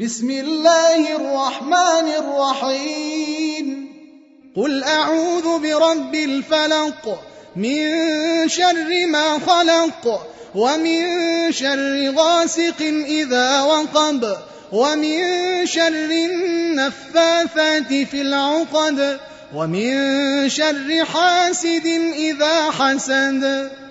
بسم الله الرحمن الرحيم قل أعوذ برب الفلق من شر ما خلق ومن شر غاسق إذا وقب ومن شر النفاثات في العقد ومن شر حاسد إذا حسد